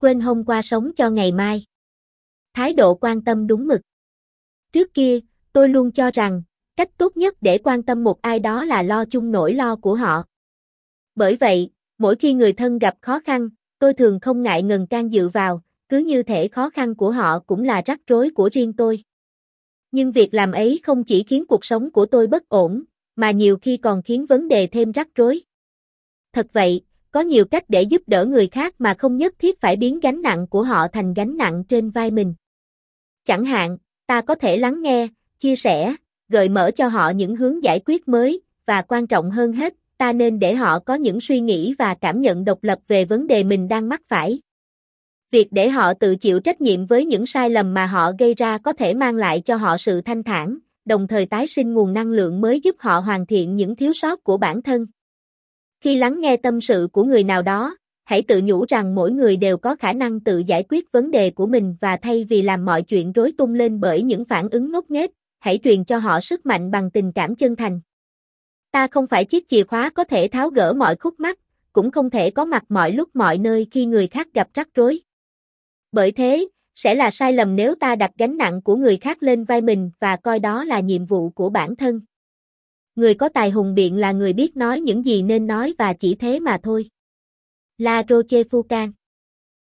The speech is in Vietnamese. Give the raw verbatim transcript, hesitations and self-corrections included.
quên hôm qua sống cho ngày mai. Thái độ quan tâm đúng mực. Trước kia, tôi luôn cho rằng, cách tốt nhất để quan tâm một ai đó là lo chung nỗi lo của họ. Bởi vậy, mỗi khi người thân gặp khó khăn, tôi thường không ngại ngần can dự vào, cứ như thể khó khăn của họ cũng là rắc rối của riêng tôi. Nhưng việc làm ấy không chỉ khiến cuộc sống của tôi bất ổn, mà nhiều khi còn khiến vấn đề thêm rắc rối. Thật vậy, có nhiều cách để giúp đỡ người khác mà không nhất thiết phải biến gánh nặng của họ thành gánh nặng trên vai mình. Chẳng hạn, ta có thể lắng nghe, chia sẻ, gợi mở cho họ những hướng giải quyết mới, và quan trọng hơn hết, ta nên để họ có những suy nghĩ và cảm nhận độc lập về vấn đề mình đang mắc phải. Việc để họ tự chịu trách nhiệm với những sai lầm mà họ gây ra có thể mang lại cho họ sự thanh thản, đồng thời tái sinh nguồn năng lượng mới giúp họ hoàn thiện những thiếu sót của bản thân. Khi lắng nghe tâm sự của người nào đó, hãy tự nhủ rằng mỗi người đều có khả năng tự giải quyết vấn đề của mình, và thay vì làm mọi chuyện rối tung lên bởi những phản ứng ngốc nghếch, hãy truyền cho họ sức mạnh bằng tình cảm chân thành. Ta không phải chiếc chìa khóa có thể tháo gỡ mọi khúc mắc, cũng không thể có mặt mọi lúc mọi nơi khi người khác gặp rắc rối. Bởi thế, sẽ là sai lầm nếu ta đặt gánh nặng của người khác lên vai mình và coi đó là nhiệm vụ của bản thân. Người có tài hùng biện là người biết nói những gì nên nói và chỉ thế mà thôi. La Rochefoucauld